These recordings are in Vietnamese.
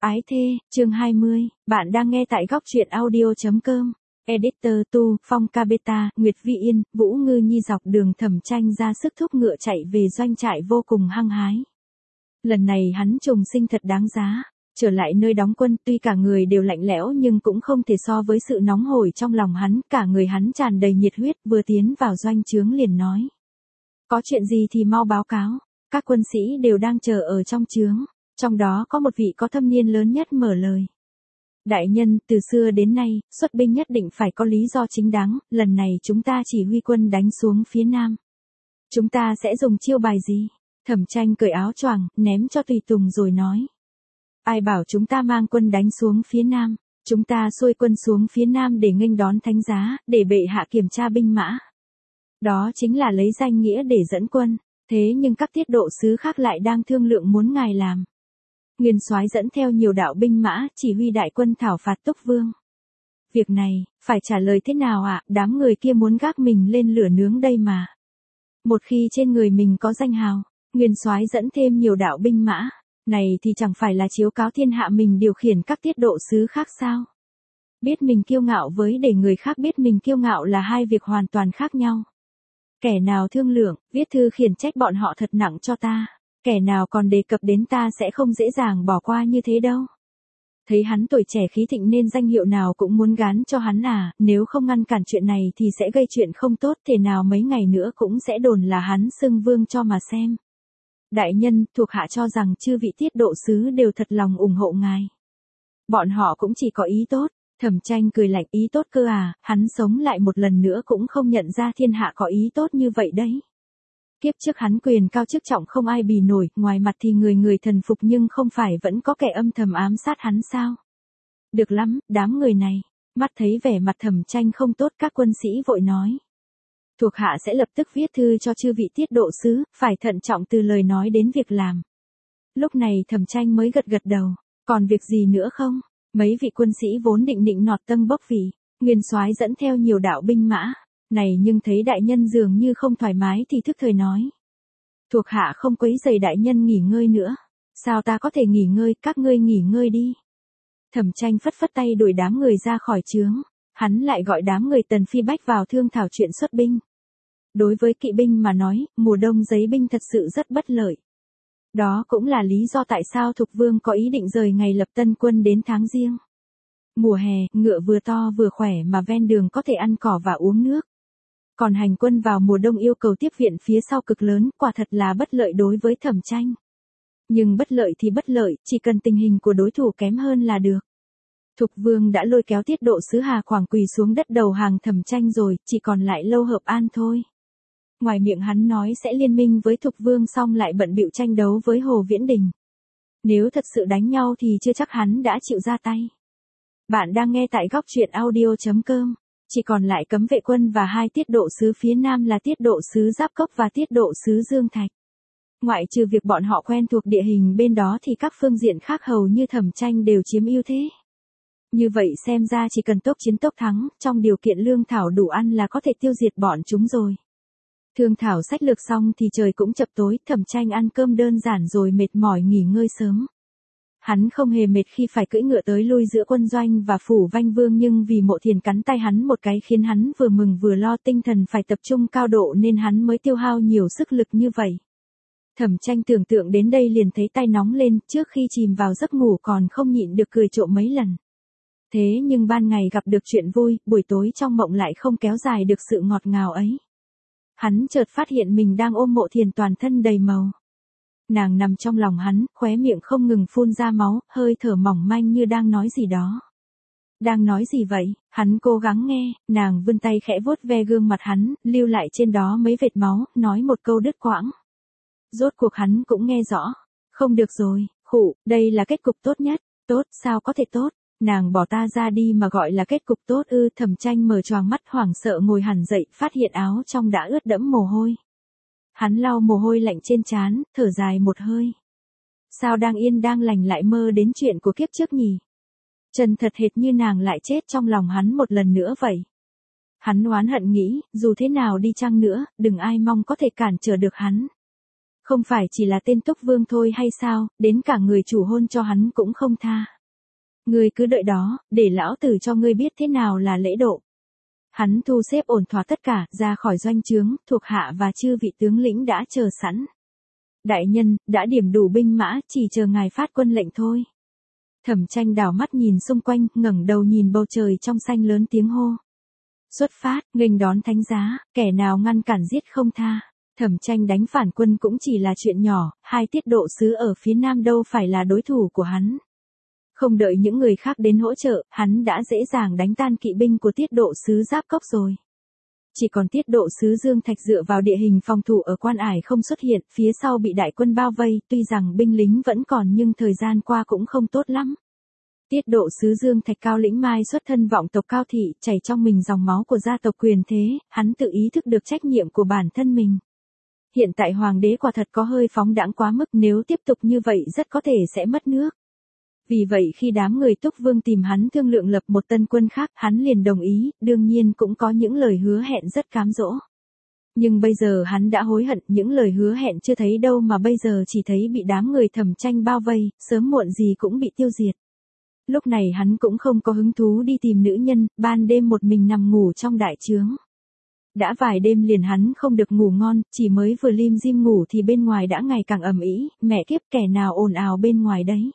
Ái thê, chương 20, bạn đang nghe tại góc truyện audio.com. Editor Tu, Phong Ca Beta, Nguyệt Vi Yên, Vũ Ngư Nhi dọc đường Thẩm Tranh ra sức thúc ngựa chạy về doanh trại vô cùng hăng hái. Lần này hắn trùng sinh thật đáng giá. Trở lại nơi đóng quân, tuy cả người đều lạnh lẽo nhưng cũng không thể so với sự nóng hổi trong lòng hắn, cả người hắn tràn đầy nhiệt huyết, vừa tiến vào doanh trướng liền nói. Có chuyện gì thì mau báo cáo, các quân sĩ đều đang chờ ở trong trướng, trong đó có một vị có thâm niên lớn nhất mở lời. Đại nhân, từ xưa đến nay, xuất binh nhất định phải có lý do chính đáng, lần này chúng ta chỉ huy quân đánh xuống phía nam. Chúng ta sẽ dùng chiêu bài gì? Thẩm Tranh cởi áo choàng, ném cho tùy tùng rồi nói. Ai bảo chúng ta mang quân đánh xuống phía nam, chúng ta xuôi quân xuống phía nam để nghênh đón thánh giá, để bệ hạ kiểm tra binh mã. Đó chính là lấy danh nghĩa để dẫn quân, thế nhưng các tiết độ sứ khác lại đang thương lượng muốn ngài làm. Nguyên soái dẫn theo nhiều đạo binh mã, chỉ huy đại quân thảo phạt Túc Vương. Việc này, phải trả lời thế nào ạ? Đám người kia muốn gác mình lên lửa nướng đây mà. Một khi trên người mình có danh hào, Nguyên soái dẫn thêm nhiều đạo binh mã, này thì chẳng phải là chiếu cáo thiên hạ mình điều khiển các tiết độ sứ khác sao? Biết mình kiêu ngạo với để người khác biết mình kiêu ngạo là hai việc hoàn toàn khác nhau. Kẻ nào thương lượng, viết thư khiển trách bọn họ thật nặng cho ta, kẻ nào còn đề cập đến ta sẽ không dễ dàng bỏ qua như thế đâu. Thấy hắn tuổi trẻ khí thịnh nên danh hiệu nào cũng muốn gán cho hắn à, nếu không ngăn cản chuyện này thì sẽ gây chuyện không tốt, thể nào mấy ngày nữa cũng sẽ đồn là hắn xưng vương cho mà xem. Đại nhân, thuộc hạ cho rằng chư vị tiết độ sứ đều thật lòng ủng hộ ngài. Bọn họ cũng chỉ có ý tốt. Thẩm Tranh cười lạnh, ý tốt cơ à, hắn sống lại một lần nữa cũng không nhận ra thiên hạ có ý tốt như vậy đấy. Kiếp trước hắn quyền cao chức trọng không ai bì nổi, ngoài mặt thì người người thần phục nhưng không phải vẫn có kẻ âm thầm ám sát hắn sao? Được lắm, đám người này. Mắt thấy vẻ mặt Thẩm Tranh không tốt, các quân sĩ vội nói. Thuộc hạ sẽ lập tức viết thư cho chư vị tiết độ sứ, phải thận trọng từ lời nói đến việc làm. Lúc này Thẩm Tranh mới gật đầu, còn việc gì nữa không? Mấy vị quân sĩ vốn định nịnh nọt tâng bốc vị, Nguyên soái dẫn theo nhiều đạo binh mã, này nhưng thấy đại nhân dường như không thoải mái thì thức thời nói. Thuộc hạ không quấy rầy đại nhân nghỉ ngơi nữa, sao ta có thể nghỉ ngơi, các ngươi nghỉ ngơi đi. Thẩm Tranh phất phất tay đuổi đám người ra khỏi trướng, hắn lại gọi đám người Tần Phi Bách vào thương thảo chuyện xuất binh. Đối với kỵ binh mà nói, mùa đông giấy binh thật sự rất bất lợi. Đó cũng là lý do tại sao Thục Vương có ý định rời ngày lập tân quân đến tháng Giêng. Mùa hè, ngựa vừa to vừa khỏe mà ven đường có thể ăn cỏ và uống nước. Còn hành quân vào mùa đông yêu cầu tiếp viện phía sau cực lớn, quả thật là bất lợi đối với Thẩm Tranh. Nhưng bất lợi thì bất lợi, chỉ cần tình hình của đối thủ kém hơn là được. Thục Vương đã lôi kéo tiết độ sứ Hà Quảng quỳ xuống đất đầu hàng Thẩm Tranh rồi, chỉ còn lại Lâu Hợp An thôi. Ngoài miệng hắn nói sẽ liên minh với Thục Vương xong lại bận bịu tranh đấu với Hồ Viễn Đình. Nếu thật sự đánh nhau thì chưa chắc hắn đã chịu ra tay. Bạn đang nghe tại góc truyện audio.com. Chỉ còn lại Cấm Vệ Quân và hai tiết độ sứ phía nam là tiết độ sứ Giáp Cốc và tiết độ sứ Dương Thạch. Ngoại trừ việc bọn họ quen thuộc địa hình bên đó thì các phương diện khác hầu như Thẩm Tranh đều chiếm ưu thế. Như vậy xem ra chỉ cần tốc chiến tốc thắng, trong điều kiện lương thảo đủ ăn là có thể tiêu diệt bọn chúng rồi. Thương thảo sách lược xong thì trời cũng chập tối, Thẩm Tranh ăn cơm đơn giản rồi mệt mỏi nghỉ ngơi sớm. Hắn không hề mệt khi phải cưỡi ngựa tới lui giữa quân doanh và phủ Vanh Vương, nhưng vì Mộ Thiền cắn tay hắn một cái khiến hắn vừa mừng vừa lo, tinh thần phải tập trung cao độ nên hắn mới tiêu hao nhiều sức lực như vậy. Thẩm Tranh tưởng tượng đến đây liền thấy tay nóng lên, trước khi chìm vào giấc ngủ còn không nhịn được cười trộm mấy lần. Thế nhưng ban ngày gặp được chuyện vui, buổi tối trong mộng lại không kéo dài được sự ngọt ngào ấy. Hắn chợt phát hiện mình đang ôm Mộ Thiền toàn thân đầy màu. Nàng nằm trong lòng hắn, khóe miệng không ngừng phun ra máu, hơi thở mỏng manh như đang nói gì đó. Đang nói gì vậy? Hắn cố gắng nghe, nàng vươn tay khẽ vuốt ve gương mặt hắn, lưu lại trên đó mấy vệt máu, nói một câu đứt quãng. Rốt cuộc hắn cũng nghe rõ. Không được rồi, khụ, đây là kết cục tốt nhất. Tốt, sao có thể tốt? Nàng bỏ ta ra đi mà gọi là kết cục tốt ư? Thẩm Tranh mở choàng mắt hoảng sợ ngồi hẳn dậy, phát hiện áo trong đã ướt đẫm mồ hôi. Hắn lau mồ hôi lạnh trên trán, thở dài một hơi. Sao đang yên đang lành lại mơ đến chuyện của kiếp trước nhỉ? Chân thật hệt như nàng lại chết trong lòng hắn một lần nữa vậy. Hắn oán hận nghĩ, dù thế nào đi chăng nữa, đừng ai mong có thể cản trở được hắn. Không phải chỉ là tên Túc Vương thôi hay sao, đến cả người chủ hôn cho hắn cũng không tha. Ngươi cứ đợi đó, để lão tử cho ngươi biết thế nào là lễ độ. Hắn thu xếp ổn thỏa tất cả, ra khỏi doanh trướng, thuộc hạ và chư vị tướng lĩnh đã chờ sẵn. Đại nhân, đã điểm đủ binh mã, chỉ chờ ngài phát quân lệnh thôi. Thẩm Tranh đảo mắt nhìn xung quanh, ngẩng đầu nhìn bầu trời trong xanh lớn tiếng hô. Xuất phát, nghênh đón thánh giá, kẻ nào ngăn cản giết không tha. Thẩm Tranh đánh phản quân cũng chỉ là chuyện nhỏ, hai tiết độ sứ ở phía nam đâu phải là đối thủ của hắn. Không đợi những người khác đến hỗ trợ, hắn đã dễ dàng đánh tan kỵ binh của tiết độ sứ Giáp Cốc rồi. Chỉ còn tiết độ sứ Dương Thạch dựa vào địa hình phòng thủ ở Quan Ải không xuất hiện, phía sau bị đại quân bao vây, tuy rằng binh lính vẫn còn nhưng thời gian qua cũng không tốt lắm. Tiết độ sứ Dương Thạch Cao Lĩnh Mai xuất thân vọng tộc Cao Thị, chảy trong mình dòng máu của gia tộc quyền thế, hắn tự ý thức được trách nhiệm của bản thân mình. Hiện tại hoàng đế quả thật có hơi phóng đãng quá mức, nếu tiếp tục như vậy rất có thể sẽ mất nước. Vì vậy khi đám người Túc Vương tìm hắn thương lượng lập một tân quân khác, hắn liền đồng ý, đương nhiên cũng có những lời hứa hẹn rất cám dỗ. Nhưng bây giờ hắn đã hối hận, những lời hứa hẹn chưa thấy đâu mà bây giờ chỉ thấy bị đám người Thẩm Tranh bao vây, sớm muộn gì cũng bị tiêu diệt. Lúc này hắn cũng không có hứng thú đi tìm nữ nhân, ban đêm một mình nằm ngủ trong đại trướng. Đã vài đêm liền hắn không được ngủ ngon, chỉ mới vừa lim dim ngủ thì bên ngoài đã ngày càng ầm ĩ, mẹ kiếp kẻ nào ồn ào bên ngoài đấy.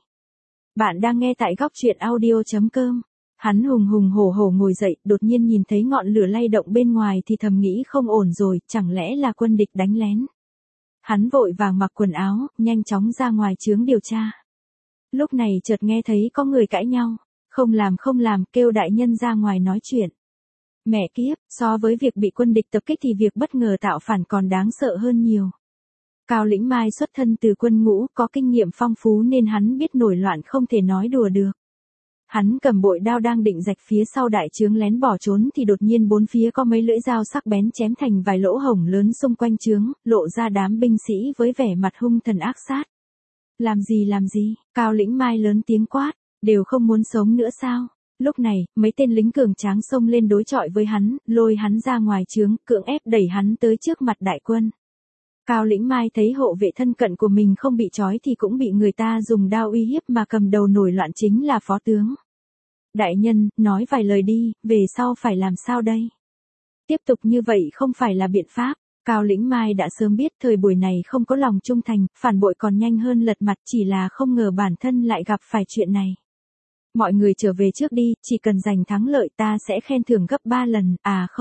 Bạn đang nghe tại góc truyện audio.com. Hắn hùng hùng hổ hổ ngồi dậy, đột nhiên nhìn thấy ngọn lửa lay động bên ngoài thì thầm nghĩ không ổn rồi, chẳng lẽ là quân địch đánh lén. Hắn vội vàng mặc quần áo, nhanh chóng ra ngoài trướng điều tra. Lúc này chợt nghe thấy có người cãi nhau, không làm, kêu đại nhân ra ngoài nói chuyện. Mẹ kiếp, so với việc bị quân địch tập kích thì việc bất ngờ tạo phản còn đáng sợ hơn nhiều. Cao Lĩnh Mai xuất thân từ quân ngũ, có kinh nghiệm phong phú nên hắn biết nổi loạn không thể nói đùa được. Hắn cầm bội đao đang định rạch phía sau đại trướng lén bỏ trốn thì đột nhiên bốn phía có mấy lưỡi dao sắc bén chém thành vài lỗ hổng lớn xung quanh trướng, lộ ra đám binh sĩ với vẻ mặt hung thần ác sát. Làm gì, Cao Lĩnh Mai lớn tiếng quát, đều không muốn sống nữa sao? Lúc này, mấy tên lính cường tráng xông lên đối chọi với hắn, lôi hắn ra ngoài trướng, cưỡng ép đẩy hắn tới trước mặt đại quân. Cao Lĩnh Mai thấy hộ vệ thân cận của mình không bị trói thì cũng bị người ta dùng đao uy hiếp mà cầm đầu nổi loạn chính là phó tướng. Đại nhân, nói vài lời đi, về sau phải làm sao đây? Tiếp tục như vậy không phải là biện pháp. Cao Lĩnh Mai đã sớm biết thời buổi này không có lòng trung thành, phản bội còn nhanh hơn lật mặt, chỉ là không ngờ bản thân lại gặp phải chuyện này. Mọi người trở về trước đi, chỉ cần giành thắng lợi ta sẽ khen thưởng gấp 3 lần,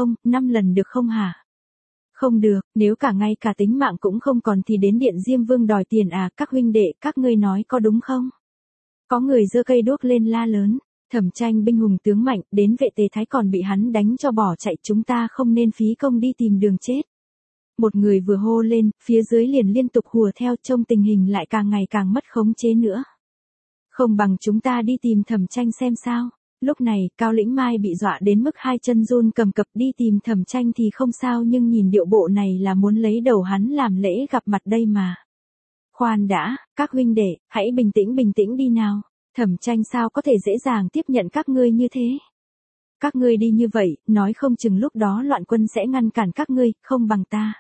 5 lần được không hả? Không được, nếu ngay cả tính mạng cũng không còn thì đến Điện Diêm Vương đòi tiền các huynh đệ, các ngươi nói có đúng không? Có người giơ cây đuốc lên la lớn, Thẩm Tranh binh hùng tướng mạnh, đến vệ Tề Thái còn bị hắn đánh cho bỏ chạy, chúng ta không nên phí công đi tìm đường chết. Một người vừa hô lên, phía dưới liền liên tục hùa theo, trông tình hình lại càng ngày càng mất khống chế nữa. Không bằng chúng ta đi tìm Thẩm Tranh xem sao. Lúc này, Cao Lĩnh Mai bị dọa đến mức hai chân run cầm cập, đi tìm Thẩm Tranh thì không sao nhưng nhìn điệu bộ này là muốn lấy đầu hắn làm lễ gặp mặt đây mà. Khoan đã, các huynh đệ, hãy bình tĩnh đi nào. Thẩm Tranh sao có thể dễ dàng tiếp nhận các ngươi như thế? Các ngươi đi như vậy, nói không chừng lúc đó loạn quân sẽ ngăn cản các ngươi, không bằng ta.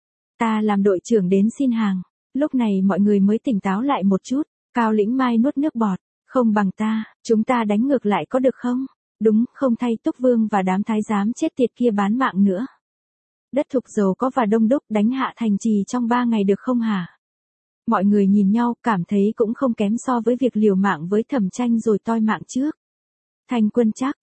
Ta làm đội trưởng đến xin hàng. Lúc này mọi người mới tỉnh táo lại một chút. Cao Lĩnh Mai nuốt nước bọt. Không bằng ta, chúng ta đánh ngược lại có được không? Đúng, không thay Túc Vương và đám thái giám chết tiệt kia bán mạng nữa. Đất thục giàu có và đông đúc, đánh hạ thành trì trong 3 ngày được không hả? Mọi người nhìn nhau, cảm thấy cũng không kém so với việc liều mạng với Thẩm Tranh rồi toi mạng trước. Thanh quân chắc,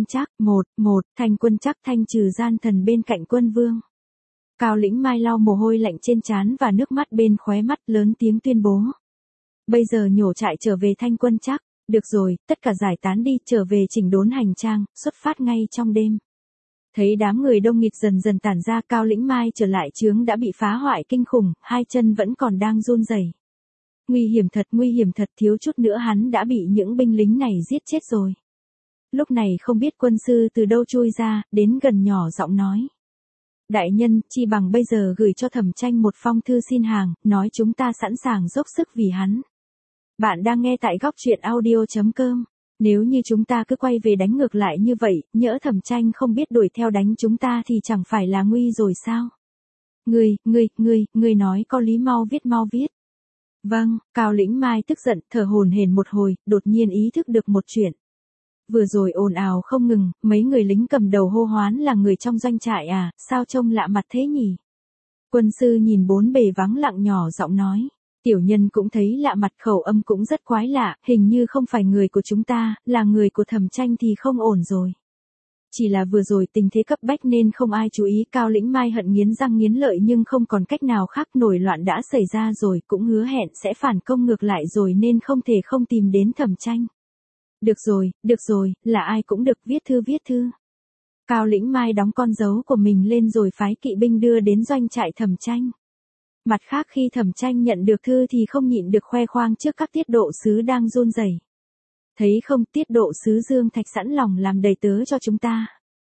thanh quân chắc thanh trừ gian thần bên cạnh quân vương. Cao Lĩnh Mai lau mồ hôi lạnh trên trán và nước mắt bên khóe mắt, lớn tiếng tuyên bố. Bây giờ nhổ trại trở về thanh quân chắc, được rồi, tất cả giải tán đi, trở về chỉnh đốn hành trang, xuất phát ngay trong đêm. Thấy đám người đông nghịt dần dần tản ra, Cao Lĩnh Mai trở lại trướng đã bị phá hoại kinh khủng, hai chân vẫn còn đang run rẩy. Nguy hiểm thật, thiếu chút nữa hắn đã bị những binh lính này giết chết rồi. Lúc này không biết quân sư từ đâu chui ra, đến gần nhỏ giọng nói. Đại nhân, chi bằng bây giờ gửi cho Thẩm Tranh một phong thư xin hàng, nói chúng ta sẵn sàng dốc sức vì hắn. Bạn đang nghe tại góc truyện audio.com. Nếu như chúng ta cứ quay về đánh ngược lại như vậy, nhỡ Thẩm Tranh không biết đuổi theo đánh chúng ta thì chẳng phải là nguy rồi sao? Ngươi nói có lý, mau viết. Vâng, Cao Lĩnh Mai tức giận, thở hổn hển một hồi, đột nhiên ý thức được một chuyện. Vừa rồi ồn ào không ngừng, mấy người lính cầm đầu hô hoán là người trong doanh trại à, sao trông lạ mặt thế nhỉ? Quân sư nhìn bốn bề vắng lặng nhỏ giọng nói. Tiểu nhân cũng thấy lạ mặt, khẩu âm cũng rất quái lạ, hình như không phải người của chúng ta, là người của Thẩm Tranh thì không ổn rồi. Chỉ là vừa rồi tình thế cấp bách nên không ai chú ý. Cao Lĩnh Mai hận nghiến răng nghiến lợi nhưng không còn cách nào khác, nổi loạn đã xảy ra rồi, cũng hứa hẹn sẽ phản công ngược lại rồi nên không thể không tìm đến Thẩm Tranh. Được rồi, là ai cũng được, viết thư. Cao Lĩnh Mai đóng con dấu của mình lên rồi phái kỵ binh đưa đến doanh trại Thẩm Tranh. Mặt khác khi Thẩm Tranh nhận được thư thì không nhịn được khoe khoang trước các tiết độ sứ đang run rẩy. Thấy không, tiết độ sứ Dương Thạch sẵn lòng làm đầy tớ cho chúng ta.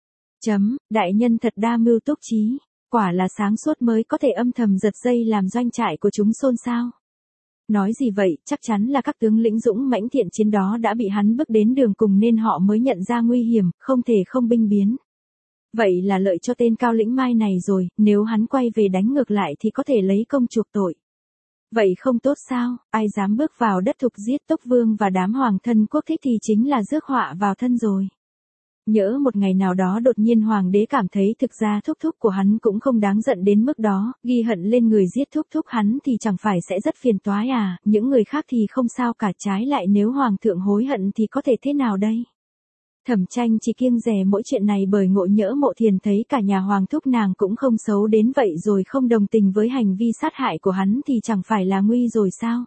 Đại nhân thật đa mưu túc trí, quả là sáng suốt mới có thể âm thầm giật dây làm doanh trại của chúng xôn xao. Nói gì vậy, chắc chắn là các tướng lĩnh dũng mãnh thiện chiến đó đã bị hắn bước đến đường cùng nên họ mới nhận ra nguy hiểm, không thể không binh biến. Vậy là lợi cho tên Cao Lĩnh Mai này rồi, nếu hắn quay về đánh ngược lại thì có thể lấy công chuộc tội. Vậy không tốt sao, ai dám bước vào đất Thục giết Túc Vương và đám hoàng thân quốc thích thì chính là rước họa vào thân rồi. Nhỡ một ngày nào đó đột nhiên hoàng đế cảm thấy thực ra thúc thúc của hắn cũng không đáng giận đến mức đó, ghi hận lên người giết thúc thúc hắn thì chẳng phải sẽ rất phiền toái à, những người khác thì không sao cả, trái lại nếu hoàng thượng hối hận thì có thể thế nào đây? Thẩm Tranh chỉ kiêng dè mỗi chuyện này bởi ngộ nhỡ Mộ Thiền thấy cả nhà hoàng thúc nàng cũng không xấu đến vậy rồi không đồng tình với hành vi sát hại của hắn thì chẳng phải là nguy rồi sao?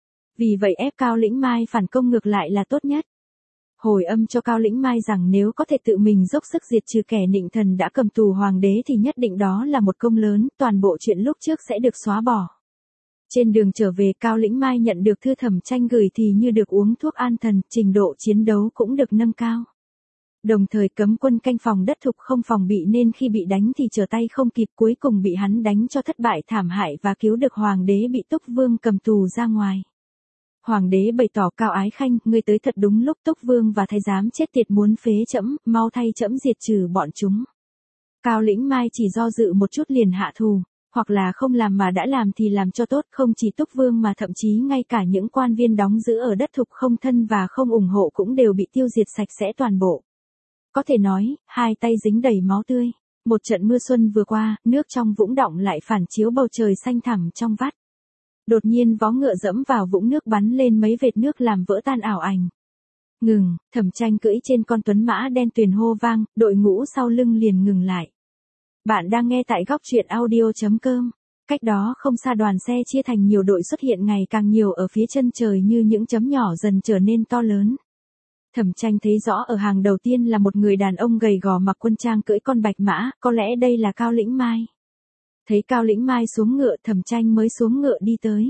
Vì vậy ép Cao Lĩnh Mai phản công ngược lại là tốt nhất. Hồi âm cho Cao Lĩnh Mai rằng nếu có thể tự mình dốc sức diệt trừ kẻ nịnh thần đã cầm tù hoàng đế thì nhất định đó là một công lớn, toàn bộ chuyện lúc trước sẽ được xóa bỏ. Trên đường trở về Cao Lĩnh Mai nhận được thư Thẩm Tranh gửi thì như được uống thuốc an thần, trình độ chiến đấu cũng được nâng cao. Đồng thời cấm quân canh phòng đất Thục không phòng bị nên khi bị đánh thì trở tay không kịp, cuối cùng bị hắn đánh cho thất bại thảm hại và cứu được hoàng đế bị Túc Vương cầm tù ra ngoài. Hoàng đế bày tỏ Cao Ái Khanh, ngươi tới thật đúng lúc, Túc Vương và thái giám chết tiệt muốn phế trẫm, mau thay trẫm diệt trừ bọn chúng. Cao Lĩnh Mai chỉ do dự một chút liền hạ thù, hoặc là không làm mà đã làm thì làm cho tốt, không chỉ Túc Vương mà thậm chí ngay cả những quan viên đóng giữ ở đất Thục không thân và không ủng hộ cũng đều bị tiêu diệt sạch sẽ toàn bộ. Có thể nói, hai tay dính đầy máu tươi. Một trận mưa xuân vừa qua, nước trong vũng động lại phản chiếu bầu trời xanh thẳm trong vắt. Đột nhiên vó ngựa dẫm vào vũng nước bắn lên mấy vệt nước làm vỡ tan ảo ảnh. Ngừng, Thẩm Tranh cưỡi trên con tuấn mã đen tuyền hô vang, đội ngũ sau lưng liền ngừng lại. Bạn đang nghe tại góc truyện audio.com. Cách đó không xa đoàn xe chia thành nhiều đội xuất hiện ngày càng nhiều ở phía chân trời như những chấm nhỏ dần trở nên to lớn. Thẩm Tranh thấy rõ ở hàng đầu tiên là một người đàn ông gầy gò mặc quân trang cưỡi con bạch mã, có lẽ đây là Cao Lĩnh Mai. Thấy Cao Lĩnh Mai xuống ngựa Thẩm Tranh mới xuống ngựa đi tới.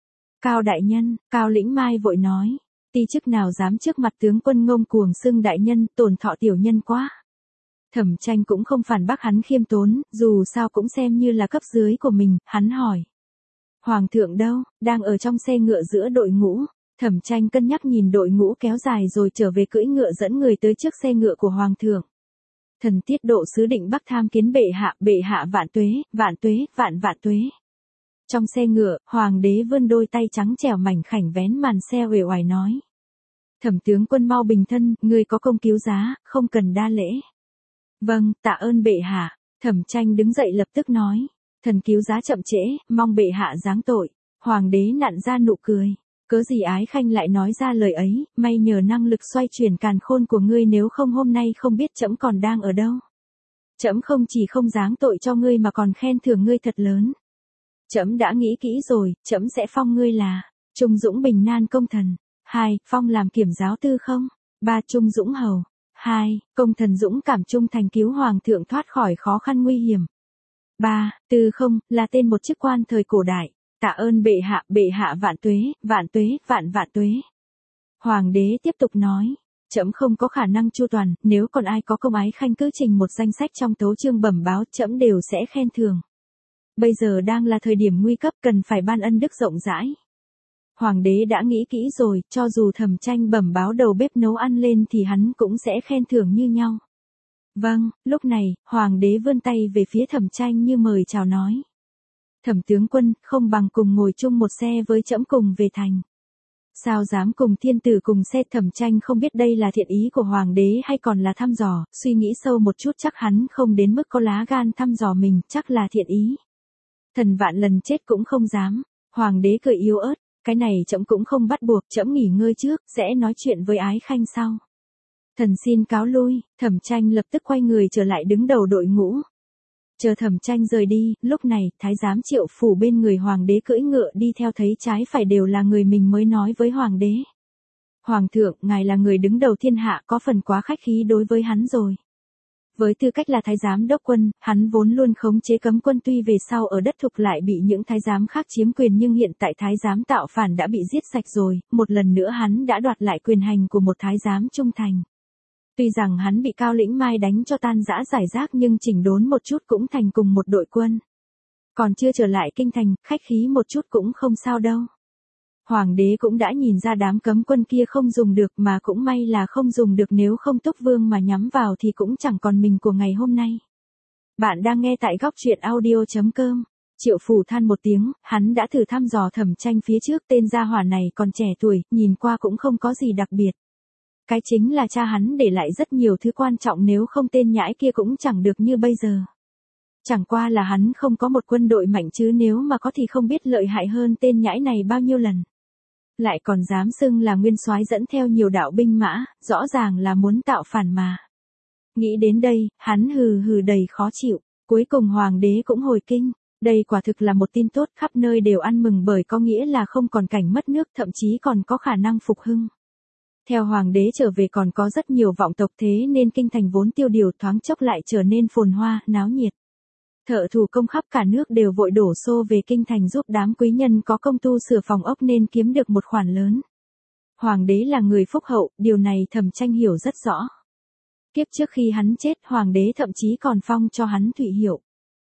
Cao đại nhân, Cao Lĩnh Mai vội nói, ti chức nào dám trước mặt tướng quân ngông cuồng xưng đại nhân, tổn thọ tiểu nhân quá. Thẩm Tranh cũng không phản bác hắn khiêm tốn, dù sao cũng xem như là cấp dưới của mình, hắn hỏi. Hoàng thượng đâu, đang ở trong xe ngựa giữa đội ngũ. Thẩm Tranh cân nhắc nhìn đội ngũ kéo dài rồi trở về cưỡi ngựa dẫn người tới trước xe ngựa của hoàng thượng. Thần tiết độ sứ Định Bắc tham kiến bệ hạ vạn tuế, vạn tuế. Trong xe ngựa, hoàng đế vươn đôi tay trắng trẻo mảnh khảnh vén màn xe uể oải nói. Thẩm tướng quân mau bình thân, người có công cứu giá, không cần đa lễ. Vâng, tạ ơn bệ hạ. Thẩm Tranh đứng dậy lập tức nói. Thần cứu giá chậm trễ, mong bệ hạ giáng tội. Hoàng đế nặn ra nụ cười. Cớ gì Ái Khanh lại nói ra lời ấy, may nhờ năng lực xoay chuyển càn khôn của ngươi, nếu không hôm nay không biết trẫm còn đang ở đâu. Trẫm không chỉ không giáng tội cho ngươi mà còn khen thưởng ngươi thật lớn. Trẫm đã nghĩ kỹ rồi, trẫm sẽ phong ngươi là Trung Dũng Bình Nan công thần. 2. Phong làm kiểm giáo tư không. 3. Trung Dũng hầu. 2. Công thần dũng cảm trung thành cứu hoàng thượng thoát khỏi khó khăn nguy hiểm. 3. Tư không, là tên một chức quan thời cổ đại. Tạ ơn bệ hạ vạn tuế, vạn tuế. Hoàng đế tiếp tục nói, trẫm không có khả năng chu toàn, nếu còn ai có công Ái Khanh cứ trình một danh sách trong tấu chương bẩm báo, trẫm đều sẽ khen thưởng. Bây giờ đang là thời điểm nguy cấp, cần phải ban ân đức rộng rãi. Hoàng đế đã nghĩ kỹ rồi, cho dù Thẩm Tranh bẩm báo đầu bếp nấu ăn lên thì hắn cũng sẽ khen thưởng như nhau. Vâng, lúc này, hoàng đế vươn tay về phía Thẩm Tranh như mời chào nói. Thẩm tướng quân, không bằng cùng ngồi chung một xe với trẫm cùng về thành. Sao dám cùng thiên tử cùng xe? Thẩm Tranh không biết đây là thiện ý của hoàng đế hay còn là thăm dò, suy nghĩ sâu một chút chắc hắn không đến mức có lá gan thăm dò mình, chắc là thiện ý. Thần vạn lần chết cũng không dám. Hoàng đế cười yếu ớt, cái này trẫm cũng không bắt buộc, trẫm nghỉ ngơi trước, sẽ nói chuyện với ái khanh sau. Thần xin cáo lui. Thẩm Tranh lập tức quay người trở lại đứng đầu đội ngũ. Chờ Thẩm Tranh rời đi, lúc này, thái giám Triệu Phủ bên người hoàng đế cưỡi ngựa đi theo thấy trái phải đều là người mình mới nói với hoàng đế. Hoàng thượng, ngài là người đứng đầu thiên hạ có phần quá khách khí đối với hắn rồi. Với tư cách là thái giám đốc quân, hắn vốn luôn khống chế cấm quân tuy về sau ở đất Thục lại bị những thái giám khác chiếm quyền nhưng hiện tại thái giám tạo phản đã bị giết sạch rồi, một lần nữa hắn đã đoạt lại quyền hành của một thái giám trung thành. Tuy rằng hắn bị Cao Lĩnh Mai đánh cho tan rã giải rác nhưng chỉnh đốn một chút cũng thành cùng một đội quân. Còn chưa trở lại kinh thành, khách khí một chút cũng không sao đâu. Hoàng đế cũng đã nhìn ra đám cấm quân kia không dùng được mà cũng may là không dùng được, nếu không Túc Vương mà nhắm vào thì cũng chẳng còn mình của ngày hôm nay. Bạn đang nghe tại góc truyện audio.com. Triệu Phủ than một tiếng, hắn đã thử thăm dò Thẩm Tranh phía trước, tên gia hỏa này còn trẻ tuổi, nhìn qua cũng không có gì đặc biệt. Cái chính là cha hắn để lại rất nhiều thứ quan trọng, nếu không tên nhãi kia cũng chẳng được như bây giờ. Chẳng qua là hắn không có một quân đội mạnh chứ nếu mà có thì không biết lợi hại hơn tên nhãi này bao nhiêu lần. Lại còn dám xưng là nguyên soái dẫn theo nhiều đạo binh mã, rõ ràng là muốn tạo phản mà. Nghĩ đến đây, hắn hừ hừ đầy khó chịu, cuối cùng hoàng đế cũng hồi kinh. Đây quả thực là một tin tốt, khắp nơi đều ăn mừng bởi có nghĩa là không còn cảnh mất nước, thậm chí còn có khả năng phục hưng. Theo hoàng đế trở về còn có rất nhiều vọng tộc, thế nên kinh thành vốn tiêu điều thoáng chốc lại trở nên phồn hoa, náo nhiệt. Thợ thủ công khắp cả nước đều vội đổ xô về kinh thành giúp đám quý nhân có công tu sửa phòng ốc nên kiếm được một khoản lớn. Hoàng đế là người phúc hậu, điều này Thẩm Tranh hiểu rất rõ. Kiếp trước khi hắn chết, hoàng đế thậm chí còn phong cho hắn thụy hiệu.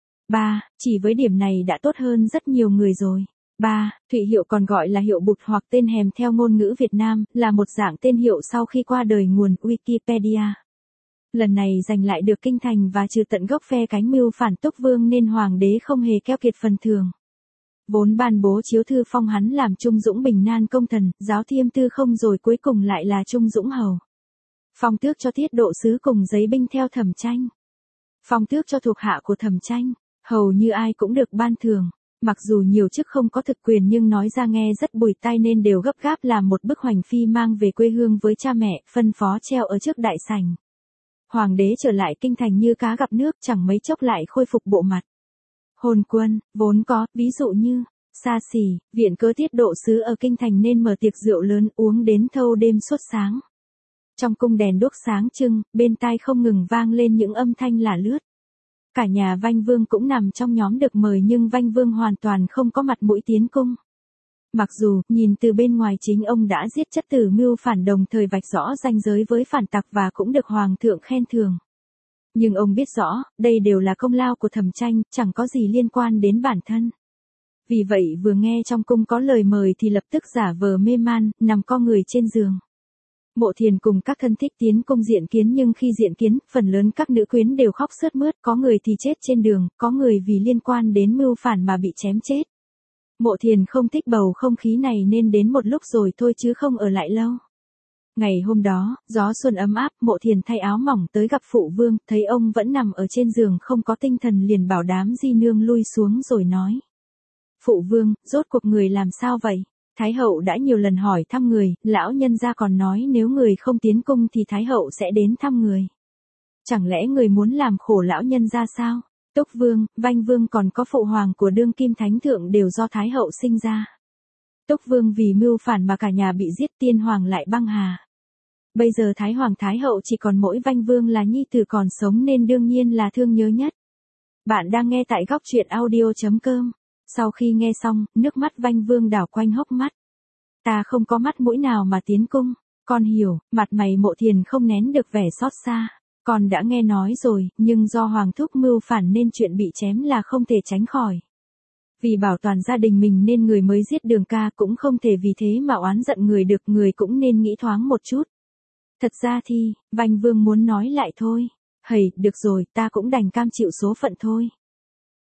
Chỉ với điểm này đã tốt hơn rất nhiều người rồi. Thụy hiệu còn gọi là hiệu bụt hoặc tên hèm theo ngôn ngữ Việt Nam, là một dạng tên hiệu sau khi qua đời nguồn Wikipedia. Lần này giành lại được kinh thành và trừ tận gốc phe cánh mưu phản Túc Vương nên hoàng đế không hề keo kiệt phần thưởng. Vốn ban bố chiếu thư phong hắn làm Trung Dũng Bình Nan công thần, giáo thiêm tư không rồi cuối cùng lại là Trung Dũng hầu. Phong tước cho tiết độ sứ cùng giấy binh theo Thẩm Tranh. Phong tước cho thuộc hạ của Thẩm Tranh, hầu như ai cũng được ban thưởng. Mặc dù nhiều chức không có thực quyền nhưng nói ra nghe rất bùi tai nên đều gấp gáp làm một bức hoành phi mang về quê hương với cha mẹ, phân phó treo ở trước đại sảnh. Hoàng đế trở lại kinh thành như cá gặp nước, chẳng mấy chốc lại khôi phục bộ mặt. Hôn quân, vốn có, ví dụ như, xa xỉ, viện cớ tiết độ sứ ở kinh thành nên mở tiệc rượu lớn uống đến thâu đêm suốt sáng. Trong cung đèn đuốc sáng trưng, bên tai không ngừng vang lên những âm thanh lả lướt. Cả nhà Vanh Vương cũng nằm trong nhóm được mời nhưng Vanh Vương hoàn toàn không có mặt mũi tiến cung. Mặc dù, nhìn từ bên ngoài chính ông đã giết chất tử mưu phản đồng thời vạch rõ ranh giới với phản tặc và cũng được hoàng thượng khen thưởng. Nhưng ông biết rõ, đây đều là công lao của Thẩm Tranh, chẳng có gì liên quan đến bản thân. Vì vậy vừa nghe trong cung có lời mời thì lập tức giả vờ mê man, nằm co người trên giường. Mộ Thiền cùng các thân thích tiến cung diện kiến nhưng khi diện kiến, phần lớn các nữ quyến đều khóc sướt mướt, có người thì chết trên đường, có người vì liên quan đến mưu phản mà bị chém chết. Mộ Thiền không thích bầu không khí này nên đến một lúc rồi thôi chứ không ở lại lâu. Ngày hôm đó, gió xuân ấm áp, Mộ Thiền thay áo mỏng tới gặp phụ vương, thấy ông vẫn nằm ở trên giường không có tinh thần liền bảo đám di nương lui xuống rồi nói. Phụ vương, rốt cuộc người làm sao vậy? Thái hậu đã nhiều lần hỏi thăm người, lão nhân gia còn nói nếu người không tiến cung thì Thái hậu sẽ đến thăm người. Chẳng lẽ người muốn làm khổ lão nhân gia sao? Túc Vương, Vanh Vương còn có phụ hoàng của đương kim thánh thượng đều do Thái hậu sinh ra. Túc Vương vì mưu phản mà cả nhà bị giết, tiên hoàng lại băng hà. Bây giờ Thái hoàng Thái hậu chỉ còn mỗi Vanh Vương là nhi tử còn sống nên đương nhiên là thương nhớ nhất. Bạn đang nghe tại góc truyện audio.com. Sau khi nghe xong, nước mắt Vanh Vương đảo quanh hốc mắt. Ta không có mắt mũi nào mà tiến cung, con hiểu, mặt mày Mộ Thiền không nén được vẻ xót xa. Con đã nghe nói rồi, nhưng do hoàng thúc mưu phản nên chuyện bị chém là không thể tránh khỏi. Vì bảo toàn gia đình mình nên người mới giết Đường ca, cũng không thể vì thế mà oán giận người được, người cũng nên nghĩ thoáng một chút. Thật ra thì, Vanh Vương muốn nói lại thôi. Hầy, được rồi, ta cũng đành cam chịu số phận thôi.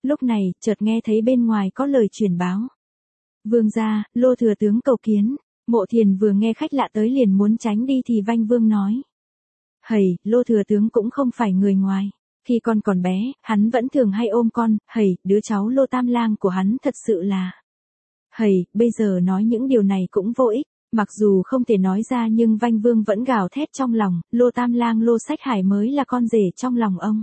Lúc này, chợt nghe thấy bên ngoài có lời truyền báo. Vương gia, Lô thừa tướng cầu kiến. Mộ Thiền vừa nghe khách lạ tới liền muốn tránh đi thì Vanh Vương nói. Hầy, Lô thừa tướng cũng không phải người ngoài. Khi con còn bé, hắn vẫn thường hay ôm con, hầy, đứa cháu Lô Tam Lang của hắn thật sự là. Hầy, bây giờ nói những điều này cũng vô ích. Mặc dù không thể nói ra nhưng Vanh Vương vẫn gào thét trong lòng, Lô Tam Lang Lô Sách Hải mới là con rể trong lòng ông.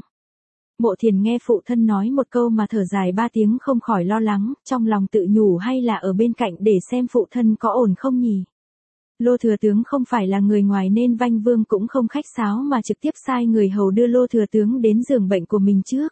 Mộ Thiền nghe phụ thân nói một câu mà thở dài 3 tiếng không khỏi lo lắng, trong lòng tự nhủ hay là ở bên cạnh để xem phụ thân có ổn không nhỉ. Lô thừa tướng không phải là người ngoài nên Vanh Vương cũng không khách sáo mà trực tiếp sai người hầu đưa Lô thừa tướng đến giường bệnh của mình trước.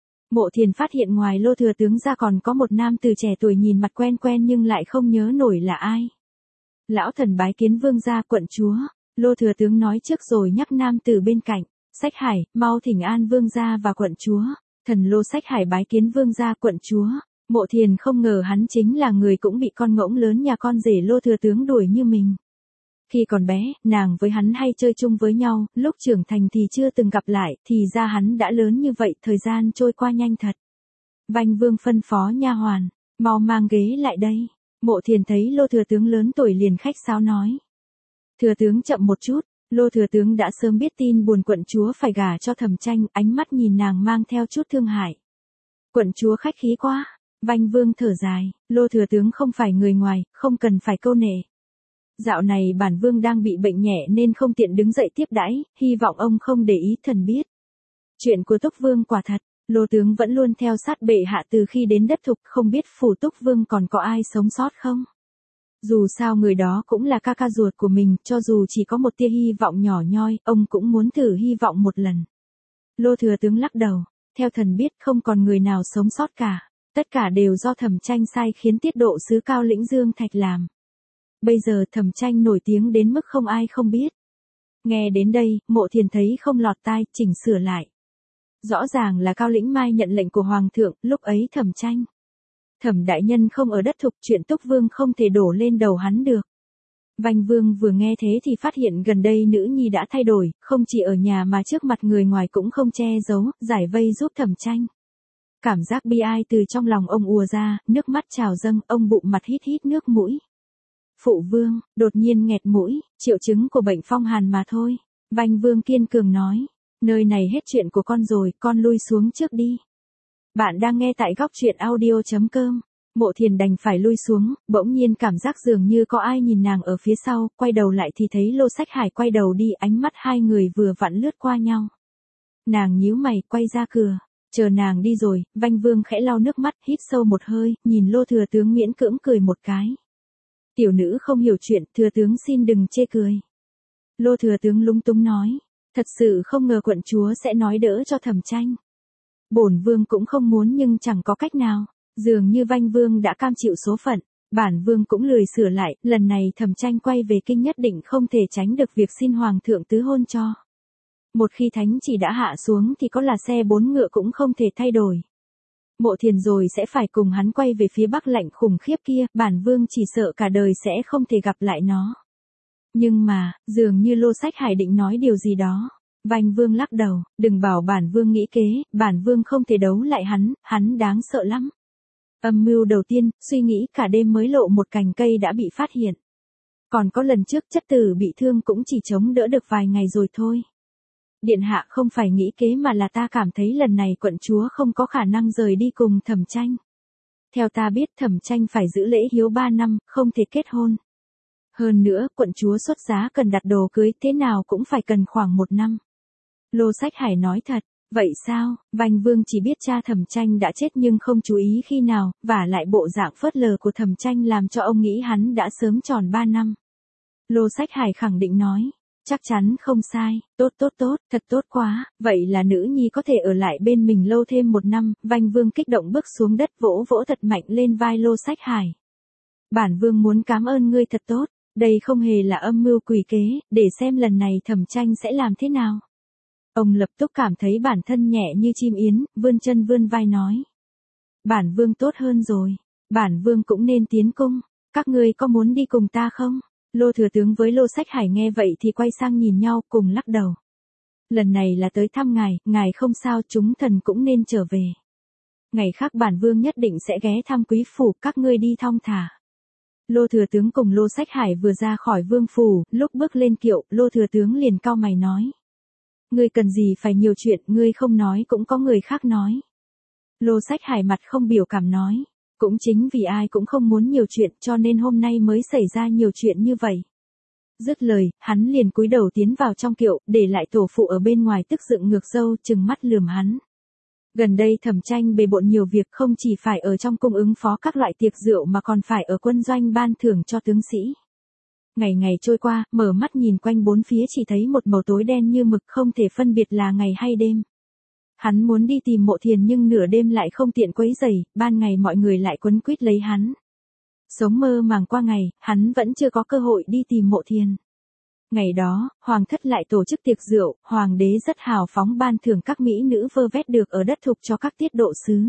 Mộ Thiền phát hiện ngoài Lô thừa tướng ra còn có một nam từ trẻ tuổi nhìn mặt quen quen nhưng lại không nhớ nổi là ai. Lão thần bái kiến vương gia quận chúa. Lô thừa tướng nói trước rồi nhắc nam từ bên cạnh. Sách Hải, mau thỉnh an vương gia và quận chúa. Thần Lô Sách Hải bái kiến vương gia quận chúa. Mộ Thiền không ngờ hắn chính là người cũng bị con ngỗng lớn nhà con rể Lô thừa tướng đuổi như mình. Khi còn bé, nàng với hắn hay chơi chung với nhau, lúc trưởng thành thì chưa từng gặp lại, thì ra hắn đã lớn như vậy, thời gian trôi qua nhanh thật. Vanh Vương phân phó nha hoàn, mau mang ghế lại đây. Mộ Thiền thấy Lô thừa tướng lớn tuổi liền khách sáo nói. Thừa tướng chậm một chút. Lô thừa tướng đã sớm biết tin buồn quận chúa phải gả cho Thẩm Tranh, ánh mắt nhìn nàng mang theo chút thương hại. Quận chúa khách khí quá. Vanh Vương thở dài, Lô thừa tướng không phải người ngoài, không cần phải câu nệ. Dạo này bản vương đang bị bệnh nhẹ nên không tiện đứng dậy tiếp đãi, hy vọng ông không để ý thần biết. Chuyện của Túc Vương quả thật, Lô tướng vẫn luôn theo sát bệ hạ từ khi đến đất Thục, không biết phủ Túc Vương còn có ai sống sót không? Dù sao người đó cũng là ca ca ruột của mình, cho dù chỉ có một tia hy vọng nhỏ nhoi, ông cũng muốn thử hy vọng một lần. Lô thừa tướng lắc đầu, theo thần biết không còn người nào sống sót cả, tất cả đều do Thẩm Tranh sai khiến tiết độ sứ Cao Lĩnh Dương Thạch làm. Bây giờ Thẩm Tranh nổi tiếng đến mức không ai không biết. Nghe đến đây, Mộ Thiền thấy không lọt tai, chỉnh sửa lại. Rõ ràng là Cao Lĩnh Mai nhận lệnh của Hoàng thượng, lúc ấy Thẩm Tranh. Thẩm đại nhân không ở đất Thục, chuyện Túc Vương không thể đổ lên đầu hắn được. Vanh Vương vừa nghe thế thì phát hiện gần đây nữ nhi đã thay đổi, không chỉ ở nhà mà trước mặt người ngoài cũng không che giấu, giải vây giúp Thẩm Tranh. Cảm giác bi ai từ trong lòng ông ùa ra, nước mắt trào dâng, ông bụng mặt hít hít nước mũi. Phụ vương, đột nhiên nghẹt mũi, triệu chứng của bệnh phong hàn mà thôi. Vanh Vương kiên cường nói, nơi này hết chuyện của con rồi, con lui xuống trước đi. Bạn đang nghe tại góc truyện audio.com. Mộ Thiền đành phải lui xuống, bỗng nhiên cảm giác dường như có ai nhìn nàng ở phía sau, quay đầu lại thì thấy Lô Sách Hải quay đầu đi, ánh mắt hai người vừa vặn lướt qua nhau. Nàng nhíu mày, quay ra cửa, chờ nàng đi rồi, Vanh Vương khẽ lau nước mắt, hít sâu một hơi, nhìn Lô thừa tướng miễn cưỡng cười một cái. Tiểu nữ không hiểu chuyện, thừa tướng xin đừng chê cười. Lô thừa tướng lúng túng nói, thật sự không ngờ quận chúa sẽ nói đỡ cho Thẩm Tranh. Bổn vương cũng không muốn nhưng chẳng có cách nào, dường như Vanh Vương đã cam chịu số phận, bản vương cũng lười sửa lại, lần này Thẩm Tranh quay về kinh nhất định không thể tránh được việc xin hoàng thượng tứ hôn cho. Một khi thánh chỉ đã hạ xuống thì có là xe 4 ngựa cũng không thể thay đổi. Mộ Thiền rồi sẽ phải cùng hắn quay về phía Bắc lạnh khủng khiếp kia, bản vương chỉ sợ cả đời sẽ không thể gặp lại nó. Nhưng mà, dường như Lô Sách Hải định nói điều gì đó. Vanh Vương lắc đầu, đừng bảo bản vương nghĩ kế, bản vương không thể đấu lại hắn đáng sợ lắm. Âm mưu đầu tiên, suy nghĩ cả đêm mới lộ một cành cây đã bị phát hiện. Còn có lần trước chất tử bị thương cũng chỉ chống đỡ được vài ngày rồi thôi. Điện hạ không phải nghĩ kế mà là ta cảm thấy lần này quận chúa không có khả năng rời đi cùng Thẩm Tranh. Theo ta biết Thẩm Tranh phải giữ lễ hiếu 3 năm, không thể kết hôn. Hơn nữa, quận chúa xuất giá cần đặt đồ cưới thế nào cũng phải cần khoảng 1 năm. Lô Sách Hải nói thật, vậy sao, Vanh Vương chỉ biết cha Thẩm Tranh đã chết nhưng không chú ý khi nào, và lại bộ dạng phớt lờ của Thẩm Tranh làm cho ông nghĩ hắn đã sớm tròn 3 năm. Lô Sách Hải khẳng định nói, chắc chắn không sai, tốt, thật tốt quá, vậy là nữ nhi có thể ở lại bên mình lâu thêm 1 năm, Vanh Vương kích động bước xuống đất vỗ vỗ thật mạnh lên vai Lô Sách Hải. Bản vương muốn cảm ơn ngươi thật tốt, đây không hề là âm mưu quỷ kế, để xem lần này Thẩm Tranh sẽ làm thế nào. Ông lập tức cảm thấy bản thân nhẹ như chim yến, vươn chân vươn vai nói. Bản vương tốt hơn rồi, bản vương cũng nên tiến cung, các ngươi có muốn đi cùng ta không? Lô thừa tướng với Lô Sách Hải nghe vậy thì quay sang nhìn nhau cùng lắc đầu. Lần này là tới thăm ngài không sao, chúng thần cũng nên trở về. Ngày khác bản vương nhất định sẽ ghé thăm quý phủ, các ngươi đi thong thả. Lô thừa tướng cùng Lô Sách Hải vừa ra khỏi vương phủ, lúc bước lên kiệu, Lô thừa tướng liền cau mày nói. Ngươi cần gì phải nhiều chuyện, ngươi không nói cũng có người khác nói. Lô Sách Hải mặt không biểu cảm nói. Cũng chính vì ai cũng không muốn nhiều chuyện cho nên hôm nay mới xảy ra nhiều chuyện như vậy. Dứt lời, hắn liền cúi đầu tiến vào trong kiệu, để lại tổ phụ ở bên ngoài tức dựng ngược râu trừng mắt lườm hắn. Gần đây Thẩm Tranh bề bộn nhiều việc, không chỉ phải ở trong cung ứng phó các loại tiệc rượu mà còn phải ở quân doanh ban thưởng cho tướng sĩ. Ngày ngày trôi qua, mở mắt nhìn quanh bốn phía chỉ thấy một màu tối đen như mực, không thể phân biệt là ngày hay đêm. Hắn muốn đi tìm Mộ Thiền nhưng nửa đêm lại không tiện quấy rầy, ban ngày mọi người lại quấn quýt lấy hắn. Sống mơ màng qua ngày, hắn vẫn chưa có cơ hội đi tìm Mộ Thiền. Ngày đó, Hoàng thất lại tổ chức tiệc rượu, Hoàng đế rất hào phóng ban thưởng các mỹ nữ vơ vét được ở đất thục cho các tiết độ sứ.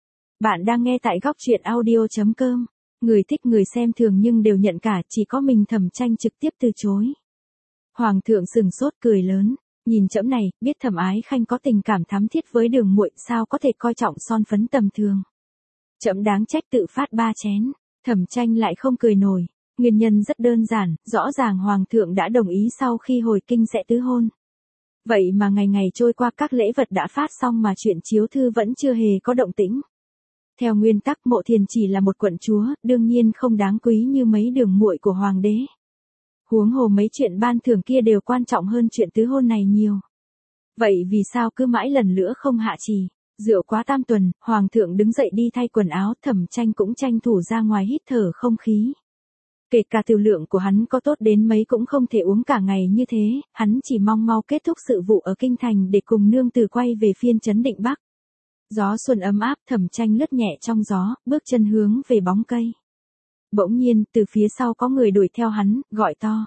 Bạn đang nghe tại góc truyện audio.com. Người thích người xem thường nhưng đều nhận cả, chỉ có mình Thẩm Tranh trực tiếp từ chối. Hoàng thượng sừng sốt cười lớn. Nhìn trẫm này, biết Thẩm Ái Khanh có tình cảm thắm thiết với Đường muội, sao có thể coi trọng son phấn tầm thường. Trẫm đáng trách tự phát 3 chén. Thẩm Tranh lại không cười nổi. Nguyên nhân rất đơn giản, rõ ràng Hoàng thượng đã đồng ý sau khi hồi kinh sẽ tứ hôn. Vậy mà ngày ngày trôi qua các lễ vật đã phát xong mà chuyện chiếu thư vẫn chưa hề có động tĩnh. Theo nguyên tắc Mộ Thiền chỉ là một quận chúa, đương nhiên không đáng quý như mấy đường muội của Hoàng đế. Huống hồ mấy chuyện ban thưởng kia đều quan trọng hơn chuyện tứ hôn này nhiều. Vậy vì sao cứ mãi lần nữa không hạ trì? Rượu quá tam tuần, Hoàng thượng đứng dậy đi thay quần áo, Thẩm Tranh cũng tranh thủ ra ngoài hít thở không khí. Kể cả tiểu lượng của hắn có tốt đến mấy cũng không thể uống cả ngày như thế, hắn chỉ mong mau kết thúc sự vụ ở kinh thành để cùng nương tử quay về phiên trấn Định Bắc. Gió xuân ấm áp, Thẩm Tranh lướt nhẹ trong gió, bước chân hướng về bóng cây. Bỗng nhiên, từ phía sau có người đuổi theo hắn, gọi to.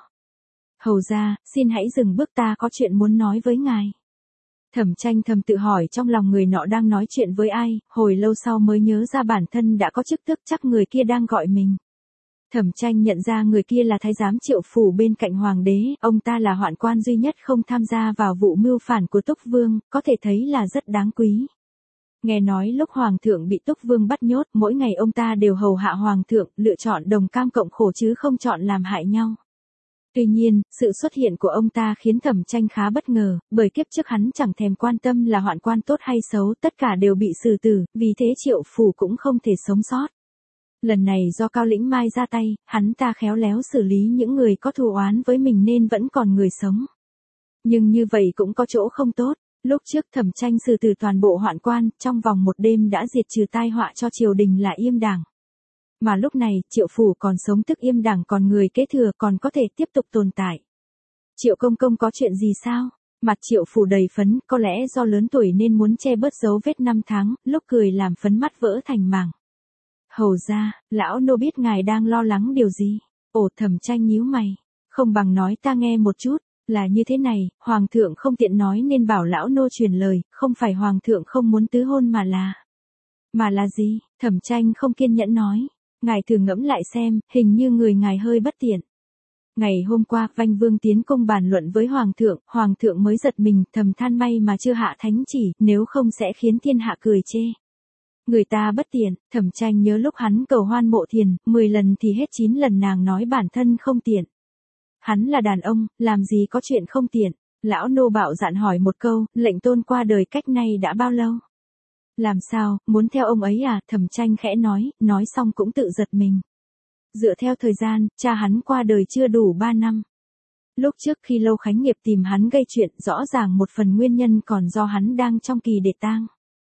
Hầu ra, xin hãy dừng bước, ta có chuyện muốn nói với ngài. Thẩm Tranh thầm tự hỏi trong lòng người nọ đang nói chuyện với ai, hồi lâu sau mới nhớ ra bản thân đã có chức tước, chắc người kia đang gọi mình. Thẩm Tranh nhận ra người kia là thái giám Triệu Phủ bên cạnh Hoàng đế, ông ta là hoạn quan duy nhất không tham gia vào vụ mưu phản của Túc Vương, có thể thấy là rất đáng quý. Nghe nói lúc Hoàng thượng bị Túc Vương bắt nhốt, mỗi ngày ông ta đều hầu hạ Hoàng thượng, lựa chọn đồng cam cộng khổ chứ không chọn làm hại nhau. Tuy nhiên, sự xuất hiện của ông ta khiến Thẩm Tranh khá bất ngờ, bởi kiếp trước hắn chẳng thèm quan tâm là hoạn quan tốt hay xấu, tất cả đều bị xử tử, vì thế Triệu Phủ cũng không thể sống sót. Lần này do Cao Lĩnh Mai ra tay, hắn ta khéo léo xử lý những người có thù oán với mình nên vẫn còn người sống. Nhưng như vậy cũng có chỗ không tốt. Lúc trước Thẩm Tranh xử tử toàn bộ hoạn quan, trong vòng một đêm đã diệt trừ tai họa cho triều đình là Yêm Đảng. Mà lúc này, Triệu Phủ còn sống tức Yêm Đảng còn người kế thừa còn có thể tiếp tục tồn tại. Triệu công công có chuyện gì sao? Mặt Triệu Phủ đầy phấn, có lẽ do lớn tuổi nên muốn che bớt dấu vết năm tháng, lúc cười làm phấn mắt vỡ thành mảng. Hầu ra, lão nô biết ngài đang lo lắng điều gì. Ồ, Thẩm Tranh nhíu mày. Không bằng nói ta nghe một chút. Là như thế này, Hoàng thượng không tiện nói nên bảo lão nô truyền lời, không phải Hoàng thượng không muốn tứ hôn mà là... Mà là gì? Thẩm Tranh không kiên nhẫn nói. Ngài thử ngẫm lại xem, hình như người ngài hơi bất tiện. Ngày hôm qua, Vanh Vương tiến cung bàn luận với Hoàng thượng mới giật mình, thầm than may mà chưa hạ thánh chỉ, nếu không sẽ khiến thiên hạ cười chê. Người ta bất tiện, Thẩm Tranh nhớ lúc hắn cầu hoan Mộ Thiền, 10 lần thì hết 9 lần nàng nói bản thân không tiện. Hắn là đàn ông, làm gì có chuyện không tiện. Lão nô bạo dạn hỏi một câu, lệnh tôn qua đời cách nay đã bao lâu? Làm sao, muốn theo ông ấy à? Thẩm Tranh khẽ nói xong cũng tự giật mình. Dựa theo thời gian, cha hắn qua đời chưa đủ 3 năm. Lúc trước khi Lâu Khánh Nghiệp tìm hắn gây chuyện, rõ ràng một phần nguyên nhân còn do hắn đang trong kỳ để tang.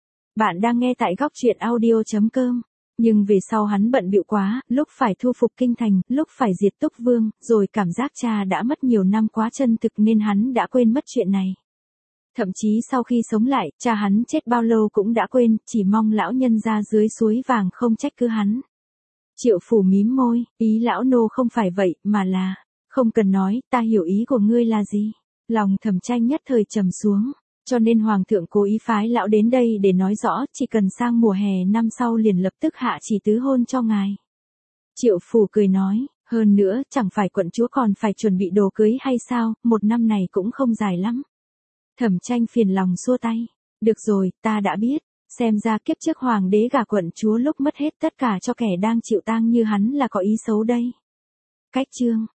Bạn đang nghe tại góc truyện audio.com. Nhưng về sau hắn bận bịu quá, lúc phải thu phục kinh thành, lúc phải diệt Túc Vương, rồi cảm giác cha đã mất nhiều năm quá chân thực nên hắn đã quên mất chuyện này. Thậm chí sau khi sống lại, cha hắn chết bao lâu cũng đã quên, chỉ mong lão nhân ra dưới suối vàng không trách cứ hắn. Triệu Phủ mím môi, ý lão nô không phải vậy, mà là, không cần nói, ta hiểu ý của ngươi là gì. Lòng Thẩm Tranh nhất thời trầm xuống. Cho nên Hoàng thượng cố ý phái lão đến đây để nói rõ, chỉ cần sang mùa hè năm sau liền lập tức hạ chỉ tứ hôn cho ngài. Triệu Phủ cười nói, hơn nữa, chẳng phải quận chúa còn phải chuẩn bị đồ cưới hay sao, một năm này cũng không dài lắm. Thẩm Tranh phiền lòng xua tay, được rồi, ta đã biết, Xem ra kiếp trước hoàng đế gả quận chúa lúc mất hết tất cả cho kẻ đang chịu tang như hắn là có ý xấu đây. Cách chương